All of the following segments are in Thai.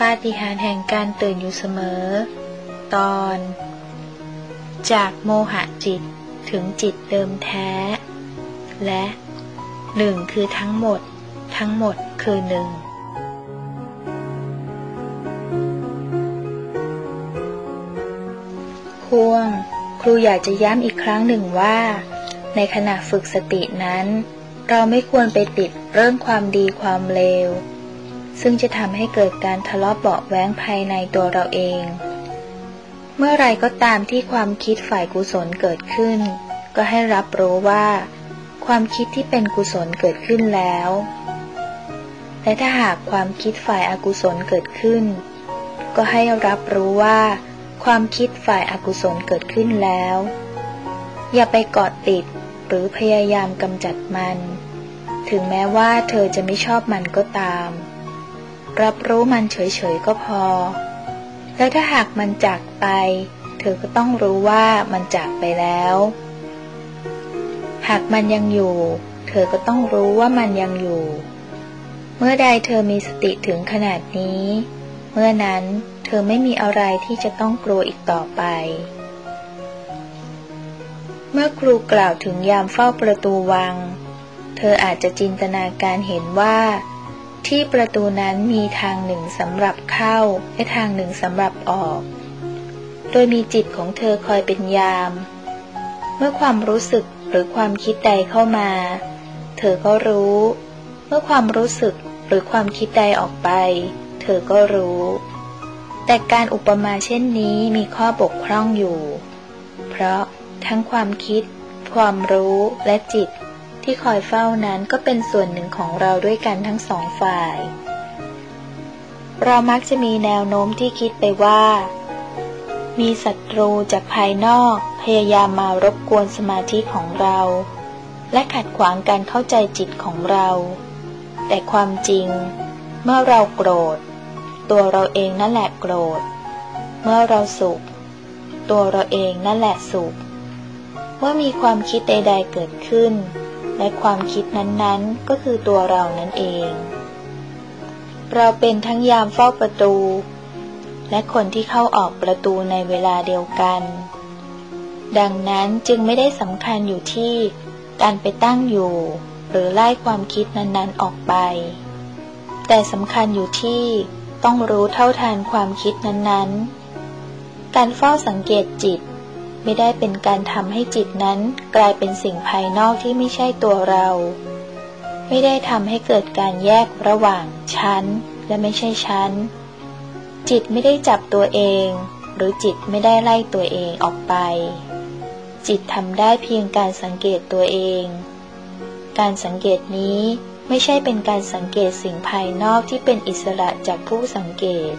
าฏิหาริย์แห่งการตื่นอยู่เสมอตอนจากโมหะจิตถึงจิตเดิมแท้และหนึ่งคือทั้งหมดคือหนึ่งพ่วงครูอยากจะย้ำอีกครั้งหนึ่งว่าในขณะฝึกสตินั้นเราไม่ควรไปติดเรื่องความดีความเลวซึ่งจะทำให้เกิดการทะเลาะเบาะแว้งภายในตัวเราเองเมื่อไรก็ตามที่ความคิดฝ่ายกุศลเกิดขึ้นก็ให้รับรู้ว่าความคิดที่เป็นกุศลเกิดขึ้นแล้วและถ้าหากความคิดฝ่ายอกุศลเกิดขึ้นก็ให้รับรู้ว่าความคิดฝ่ายอกุศลเกิดขึ้นแล้วอย่าไปเกาะติดหรือพยายามกำจัดมันถึงแม้ว่าเธอจะไม่ชอบมันก็ตามรับรู้มันเฉยๆก็พอแล้วถ้าหากมันจากไปเธอก็ต้องรู้ว่ามันจากไปแล้วหากมันยังอยู่เธอก็ต้องรู้ว่ามันยังอยู่เมื่อใดเธอมีสติถึงขนาดนี้เมื่อนั้นเธอไม่มีอะไรที่จะต้องกลัวอีกต่อไปเมื่อครูกล่าวถึงยามเฝ้าประตูวังเธออาจจะจินตนาการเห็นว่าที่ประตูนั้นมีทางหนึ่งสำหรับเข้าและทางหนึ่งสำหรับออกโดยมีจิตของเธอคอยเป็นยามเมื่อความรู้สึกหรือความคิดใดเข้ามาเธอก็รู้เมื่อความรู้สึกหรือความคิดใดออกไปเธอก็รู้แต่การอุปมาเช่นนี้มีข้อบกพร่องอยู่เพราะทั้งความคิดความรู้และจิตที่คอยเฝ้านั้นก็เป็นส่วนหนึ่งของเราด้วยกันทั้งสองฝ่ายเรามักจะมีแนวโน้มที่คิดไปว่ามีศัตรูจากภายนอกพยายามมารบกวนสมาธิของเราและขัดขวางการเข้าใจจิตของเราแต่ความจริงเมื่อเราโกรธตัวเราเองนั่นแหละโกรธเมื่อเราสุขตัวเราเองนั่นแหละสุขเมื่อมีความคิดใดๆเกิดขึ้นและความคิดนั้นๆก็คือตัวเรานั่นเองเราเป็นทั้งยามเฝ้าประตูและคนที่เข้าออกประตูในเวลาเดียวกันดังนั้นจึงไม่ได้สำคัญอยู่ที่การไปตั้งอยู่หรือไล่ความคิดนั้นๆออกไปแต่สำคัญอยู่ที่ต้องรู้เท่าทันความคิดนั้นๆการเฝ้าสังเกตจิตไม่ได้เป็นการทำให้จิตนั้นกลายเป็นสิ่งภายนอกที่ไม่ใช่ตัวเราไม่ได้ทำให้เกิดการแยกระหว่างฉันและไม่ใช่ฉันจิตไม่ได้จับตัวเองหรือจิตไม่ได้ไล่ตัวเองออกไปจิตทำได้เพียงการสังเกตตัวเองการสังเกตนี้ไม่ใช่เป็นการสังเกตสิ่งภายนอกที่เป็นอิสระจากผู้สังเกต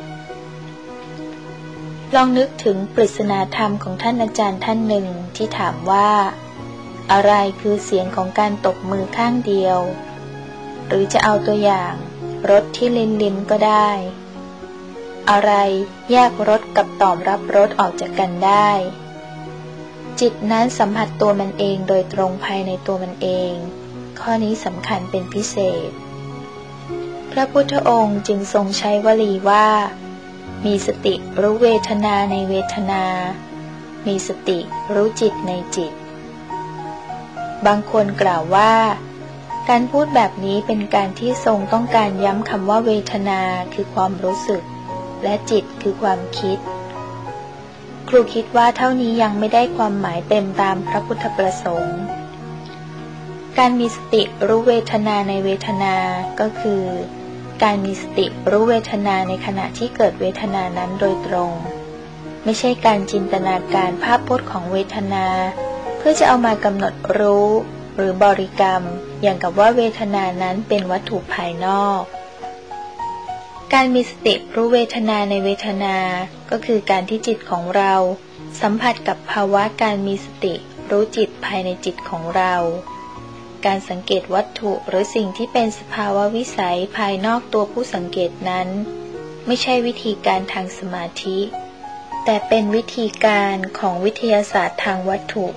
ลองนึกถึงปริศนาธรรมของท่านอาจารย์ท่านหนึ่งที่ถามว่าอะไรคือเสียงของการตบมือข้างเดียวหรือจะเอาตัวอย่างรถที่ลิ้นก็ได้อะไรแยกรสกับตอบรับรสออกจากกันได้จิตนั้นสัมผัสตัวมันเองโดยตรงภายในตัวมันเองข้อนี้สำคัญเป็นพิเศษพระพุทธองค์จึงทรงใช้วลีว่ามีสติรู้เวทนาในเวทนามีสติรู้จิตในจิตบางคนกล่าวว่าการพูดแบบนี้เป็นการที่ทรงต้องการย้ำคำว่าเวทนาคือความรู้สึกและจิตคือความคิดครูคิดว่าเท่านี้ยังไม่ได้ความหมายเต็มตามพระพุทธประสงค์การมีสติรู้เวทนาในเวทนาก็คือการมีสติรู้เวทนาในขณะที่เกิดเวทนานั้นโดยตรงไม่ใช่การจินตนาการภาพพจน์ของเวทนาเพื่อจะเอามากำหนดรู้หรือบริกรรมอย่างกับว่าเวทนานั้นเป็นวัตถุภายนอกการมีสติรู้เวทนาในเวทนาก็คือการที่จิตของเราสัมผัสกับภาวะการมีสติรู้จิตภายในจิตของเราการสังเกตวัตถุหรือสิ่งที่เป็นสภาวะวิสัยภายนอกตัวผู้สังเกตนั้นไม่ใช่วิธีการทางสมาธิแต่เป็นวิธีการของวิทยาศาสตร์ทางวัตถุ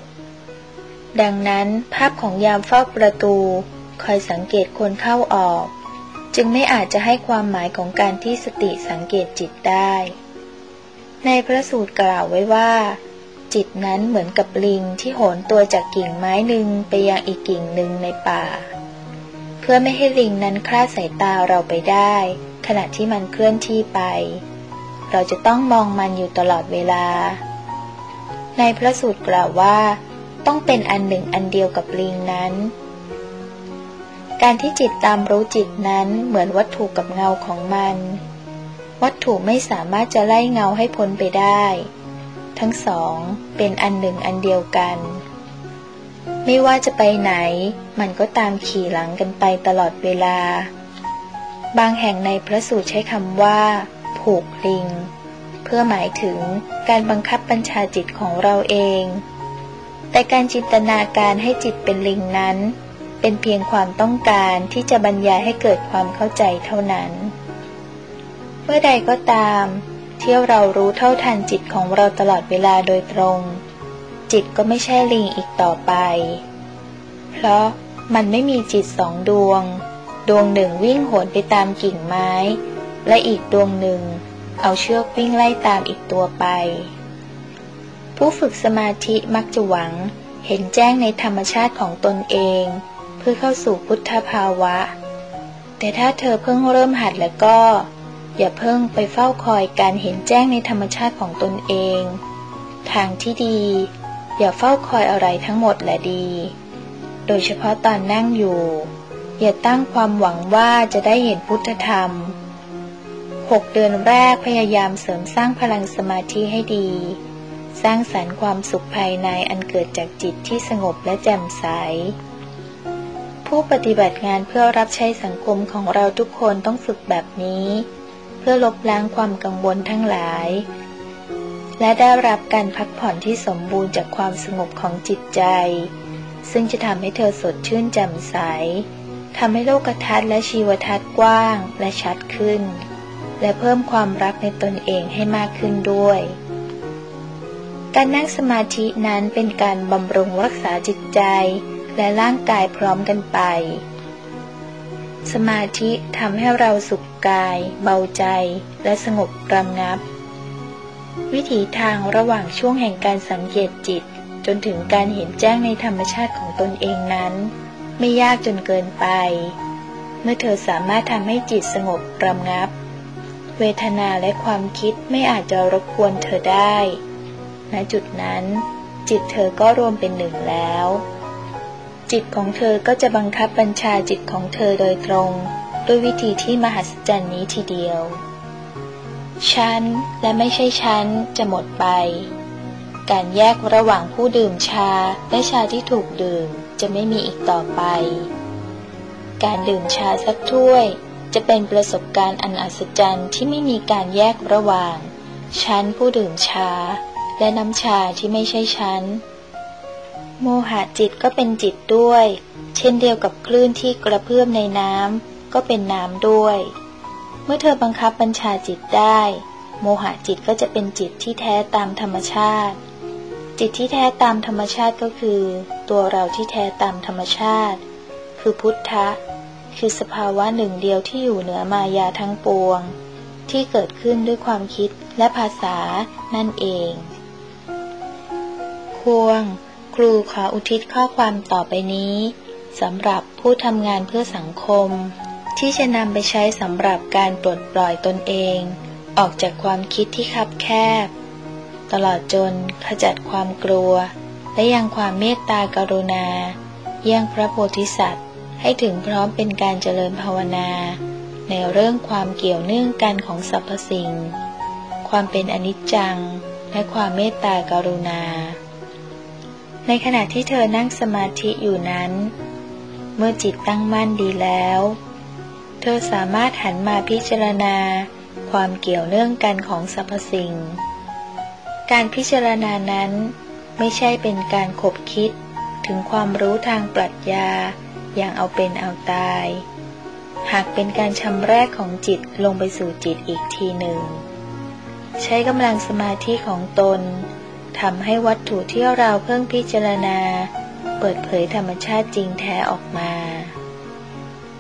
ดังนั้นภาพของยามเฝ้าประตูคอยสังเกตคนเข้าออกจึงไม่อาจจะให้ความหมายของการที่สติสังเกตจิตได้ในพระสูตรกล่าวไว้ว่าจิตนั้นเหมือนกับลิงที่โหนตัวจากกิ่งไม้หนึ่งไปยังอีกกิ่งหนึ่งในป่าเพื่อไม่ให้ลิงนั้นคลาดสายตาเราไปได้ขณะที่มันเคลื่อนที่ไปเราจะต้องมองมันอยู่ตลอดเวลาในพระสูตรกล่าวว่าต้องเป็นอันหนึ่งอันเดียวกับลิงนั้นการที่จิตตามรู้จิตนั้นเหมือนวัตถุกับเงาของมันวัตถุไม่สามารถจะไล่เงาให้พ้นไปได้ทั้งสองเป็นอันหนึ่งอันเดียวกันไม่ว่าจะไปไหนมันก็ตามขี่หลังกันไปตลอดเวลาบางแห่งในพระสูตรใช้คำว่าผูกลิงเพื่อหมายถึงการบังคับบัญชาจิตของเราเองแต่การจินตนาการให้จิตเป็นลิงนั้นเป็นเพียงความต้องการที่จะบรรยายให้เกิดความเข้าใจเท่านั้นเมื่อใดก็ตามที่เรารู้เท่าทันจิตของเราตลอดเวลาโดยตรงจิตก็ไม่ใช่ลิงอีกต่อไปเพราะมันไม่มีจิตสองดวงดวงหนึ่งวิ่งโหนไปตามกิ่งไม้และอีกดวงหนึ่งเอาเชือกวิ่งไล่ตามอีกตัวไปผู้ฝึกสมาธิมักจะหวังเห็นแจ้งในธรรมชาติของตนเองเพื่อเข้าสู่พุทธภาวะแต่ถ้าเธอเพิ่งเริ่มหัดแล้วก็อย่าเพิ่งไปเฝ้าคอยการเห็นแจ้งในธรรมชาติของตนเองทางที่ดีอย่าเฝ้าคอยอะไรทั้งหมดแหละดีโดยเฉพาะตอนนั่งอยู่อย่าตั้งความหวังว่าจะได้เห็นพุทธธรรม6 เดือนแรกพยายามเสริมสร้างพลังสมาธิให้ดีสร้างสรรค์ความสุขภายในอันเกิดจากจิตที่สงบและแจ่มใสผู้ปฏิบัติงานเพื่อรับใช้สังคมของเราทุกคนต้องฝึกแบบนี้เพื่อลบล้างความกังวลทั้งหลายและได้รับการพักผ่อนที่สมบูรณ์จากความสงบของจิตใจซึ่งจะทำให้เธอสดชื่นแจ่มใสทำให้โลกทัศน์และชีวทัศน์กว้างและชัดขึ้นและเพิ่มความรักในตนเองให้มากขึ้นด้วยการนั่งสมาธินั้นเป็นการบำรุงรักษาจิตใจและร่างกายพร้อมกันไปสมาธิทำให้เราสุขกายเบาใจและสงบระงับวิถีทางระหว่างช่วงแห่งการสังเกตจิตจนถึงการเห็นแจ้งในธรรมชาติของตนเองนั้นไม่ยากจนเกินไปเมื่อเธอสามารถทำให้จิตสงบระงับเวทนาและความคิดไม่อาจจะรบกวนเธอได้ณจุดนั้นจิตเธอก็รวมเป็นหนึ่งแล้วจิตของเธอก็จะบังคับบัญชาจิตของเธอโดยตรงด้วยวิธีที่มหัศจรรย์นี้ทีเดียวฉันและไม่ใช่ฉันจะหมดไปการแยกระหว่างผู้ดื่มชาและชาที่ถูกดื่มจะไม่มีอีกต่อไปการดื่มชาสักถ้วยจะเป็นประสบการณ์อันอัศจรรย์ที่ไม่มีการแยกระหว่างฉันผู้ดื่มชาและน้ำชาที่ไม่ใช่ฉันโมหะจิตก็เป็นจิตด้วยเช่นเดียวกับคลื่นที่กระเพื่อมในน้ำก็เป็นน้ำด้วยเมื่อเธอบังคับบัญชาจิตได้โมหะจิตก็จะเป็นจิตที่แท้ตามธรรมชาติจิตที่แท้ตามธรรมชาติก็คือตัวเราที่แท้ตามธรรมชาติคือพุทธะคือสภาวะหนึ่งเดียวที่อยู่เหนือมายาทั้งปวงที่เกิดขึ้นด้วยความคิดและภาษานั่นเองควงครูขออุทิศข้อความต่อไปนี้สำหรับผู้ทำงานเพื่อสังคมที่จะนำไปใช้สำหรับการปลดปล่อยตนเองออกจากความคิดที่คับแคบตลอดจนขจัดความกลัวและยังความเมตตากรุณาเยี่ยงพระโพธิสัตว์ให้ถึงพร้อมเป็นการเจริญภาวนาในเรื่องความเกี่ยวเนื่องกันของสรรพสิ่งความเป็นอนิจจังและความเมตตากรุณาในขณะที่เธอนั่งสมาธิอยู่นั้นเมื่อจิตตั้งมั่นดีแล้วเธอสามารถหันมาพิจารณาความเกี่ยวเนื่องกันของสรรพสิ่งการพิจารณานั้นไม่ใช่เป็นการขบคิดถึงความรู้ทางปรัชญาอย่างเอาเป็นเอาตายหากเป็นการชำแรกของจิตลงไปสู่จิตอีกทีหนึ่งใช้กำลังสมาธิของตนทำให้วัตถุที่เราเพิ่งพิจารณาเปิดเผยธรรมชาติจริงแท้ออกมา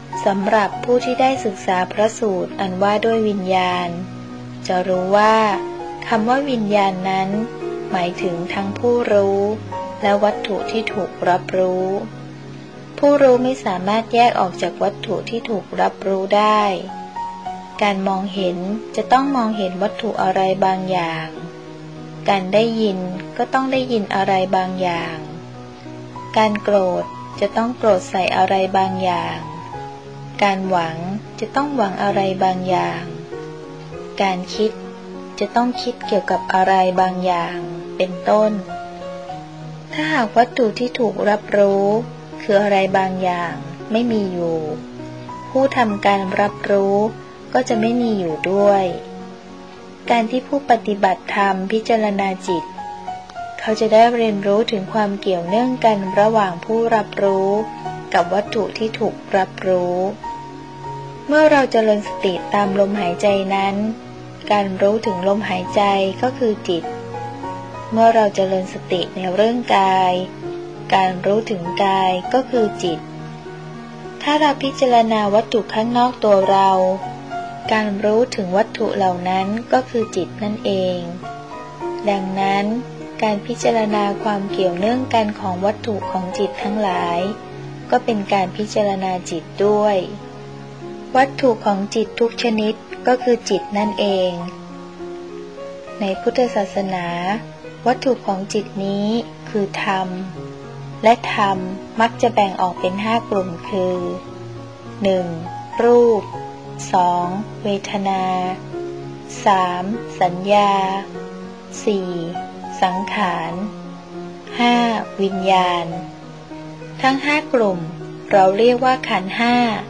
สำหรับผู้ที่ได้ศึกษาพระสูตรอันว่าด้วยวิญญาณจะรู้ว่าคำว่าวิญญาณนั้นหมายถึงทั้งผู้รู้และวัตถุที่ถูกรับรู้ผู้รู้ไม่สามารถแยกออกจากวัตถุที่ถูกรับรู้ได้การมองเห็นจะต้องมองเห็นวัตถุอะไรบางอย่างการได้ยินก็ต้องได้ยินอะไรบางอย่างการโกรธจะต้องโกรธใส่อะไรบางอย่างการหวังจะต้องหวังอะไรบางอย่างการคิดจะต้องคิดเกี่ยวกับอะไรบางอย่างเป็นต้นถ้าหากวัตถุที่ถูกรับรู้คืออะไรบางอย่างไม่มีอยู่ผู้ทำการรับรู้ก็จะไม่มีอยู่ด้วยการที่ผู้ปฏิบัติธรรมพิจารณาจิตเขาจะได้เรียนรู้ถึงความเกี่ยวเนื่องกันระหว่างผู้รับรู้กับวัตถุที่ถูกรับรู้เมื่อเราเจริญสติตามลมหายใจนั้นการรู้ถึงลมหายใจก็คือจิตเมื่อเราเจริญสติในเรื่องกายการรู้ถึงกายก็คือจิตถ้าเราพิจารณาวัตถุข้างนอกตัวเราการรู้ถึงวัตถุเหล่านั้นก็คือจิตนั่นเองดังนั้นการพิจารณาความเกี่ยวเนื่องกันของวัตถุของจิตทั้งหลายก็เป็นการพิจารณาจิตด้วยวัตถุของจิตทุกชนิดก็คือจิตนั่นเองในพุทธศาสนาวัตถุของจิตนี้คือธรรมและธรรมมักจะแบ่งออกเป็น5กลุ่มคือ 1. รูป 2. เวทนา 3. สัญญา 4. สังขาร 5. วิญญาณทั้ง5กลุ่มเราเรียกว่าขันธ์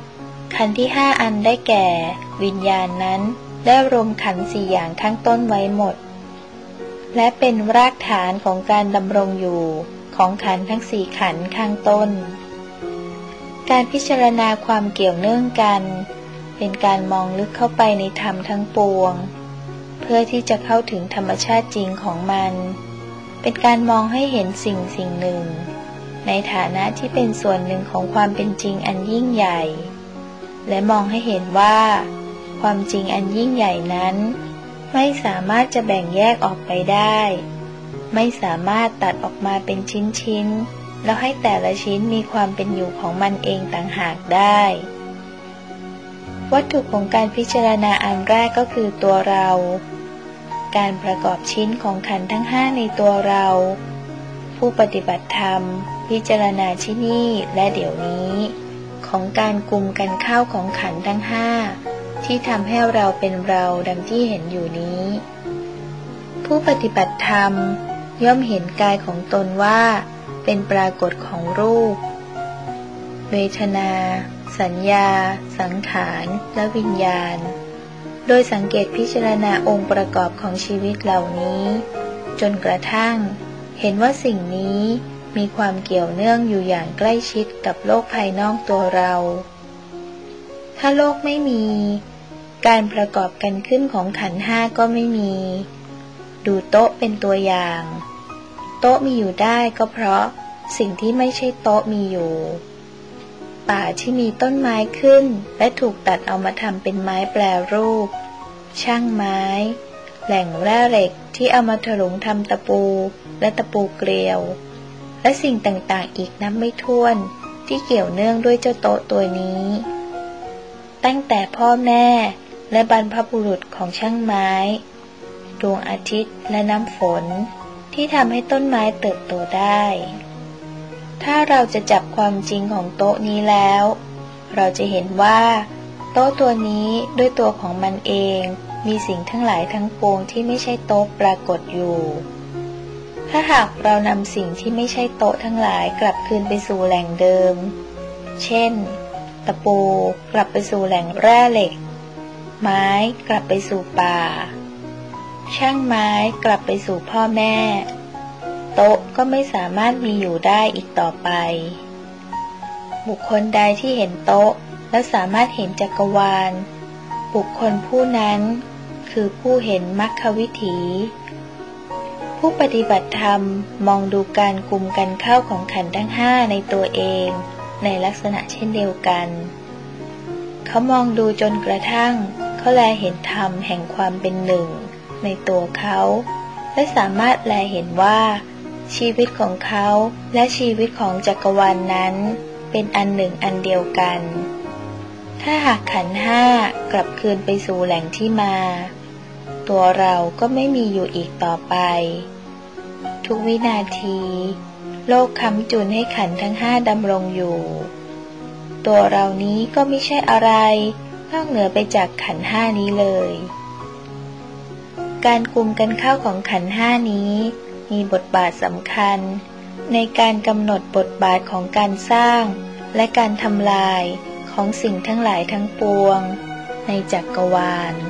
5ขันธ์ที่5อันได้แก่วิญญาณนั้นได้รวมขันธ์4อย่างข้างต้นไว้หมดและเป็นรากฐานของการดำรงอยู่ของขันธ์ทั้ง4ขันธ์ข้างต้นการพิจารณาความเกี่ยวเนื่องกันเป็นการมองลึกเข้าไปในธรรมทั้งปวงเพื่อที่จะเข้าถึงธรรมชาติจริงของมันเป็นการมองให้เห็นสิ่งหนึ่งในฐานะที่เป็นส่วนหนึ่งของความเป็นจริงอันยิ่งใหญ่และมองให้เห็นว่าความจริงอันยิ่งใหญ่นั้นไม่สามารถจะแบ่งแยกออกไปได้ไม่สามารถตัดออกมาเป็นชิ้นๆแล้วให้แต่ละชิ้นมีความเป็นอยู่ของมันเองต่างหากได้วัตถุของการพิจารณาอันแรกก็คือตัวเราการประกอบชิ้นของขันธ์ทั้ง5ในตัวเราผู้ปฏิบัติธรรมพิจารณาที่นี่และเดี๋ยวนี้ของการกลุ่มกันเข้าของขันธ์ทั้ง5ที่ทำให้เราเป็นเราดังที่เห็นอยู่นี้ผู้ปฏิบัติธรรมย่อมเห็นกายของตนว่าเป็นปรากฏของรูปเวทนาสัญญาสังขารและวิญญาณโดยสังเกตพิจารณาองค์ประกอบของชีวิตเหล่านี้จนกระทั่งเห็นว่าสิ่งนี้มีความเกี่ยวเนื่องอยู่อย่างใกล้ชิดกับโลกภายนอกตัวเราถ้าโลกไม่มีการประกอบกันขึ้นของขันธ์5ก็ไม่มีดูโต๊ะเป็นตัวอย่างโต๊ะมีอยู่ได้ก็เพราะสิ่งที่ไม่ใช่โต๊ะมีอยู่ป่าที่มีต้นไม้ขึ้นและถูกตัดเอามาทำเป็นไม้แปรรูปช่างไม้แหล่งแร่เหล็กที่เอามาถลุงทำตะปูและตะปูเกลียวและสิ่งต่างๆอีกนับไม่ถ้วนที่เกี่ยวเนื่องด้วยเจ้าโต๊ะตัวนี้ตั้งแต่พ่อแม่และบรรพบุรุษของช่างไม้ดวงอาทิตย์และน้ำฝนที่ทำให้ต้นไม้เติบโตได้ถ้าเราจะจับความจริงของโต๊ะนี้แล้วเราจะเห็นว่าโต๊ะตัวนี้ด้วยตัวของมันเองมีสิ่งทั้งหลายทั้งปวงที่ไม่ใช่โต๊ะปรากฏอยู่ถ้าหากเรานำสิ่งที่ไม่ใช่โต๊ะทั้งหลายกลับคืนไปสู่แหล่งเดิมเช่นตะปูกลับไปสู่แหล่งแร่เหล็กไม้กลับไปสู่ป่าช่างไม้กลับไปสู่พ่อแม่โต๊ะก็ไม่สามารถมีอยู่ได้อีกต่อไปบุคคลใดที่เห็นโต๊ะและสามารถเห็นจักรวาลบุคคลผู้นั้นคือผู้เห็นมรรควิถีผู้ปฏิบัติธรรมมองดูการกลุ่มกันเข้าของขันธ์ทั้ง5ในตัวเองในลักษณะเช่นเดียวกันเขามองดูจนกระทั่งเขาแลเห็นธรรมแห่งความเป็นหนึ่งในตัวเขาและสามารถแลเห็นว่าชีวิตของเขาและชีวิตของจักรวาลนั้นเป็นอันหนึ่งอันเดียวกันถ้าหากขันธ์ห้ากลับคืนไปสู่แหล่งที่มาตัวเราก็ไม่มีอยู่อีกต่อไปทุกวินาทีโลกค้ำจุนให้ขันธ์ทั้งห้าดำรงอยู่ตัวเรานี้ก็ไม่ใช่อะไรนอกเหนือไปจากขันธ์ห้านี้เลยการกุมกันเข้าของขันธ์ห้านี้มีบทบาทสำคัญในการกำหนดบทบาทของการสร้างและการทำลายของสิ่งทั้งหลายทั้งปวงในจักรวาล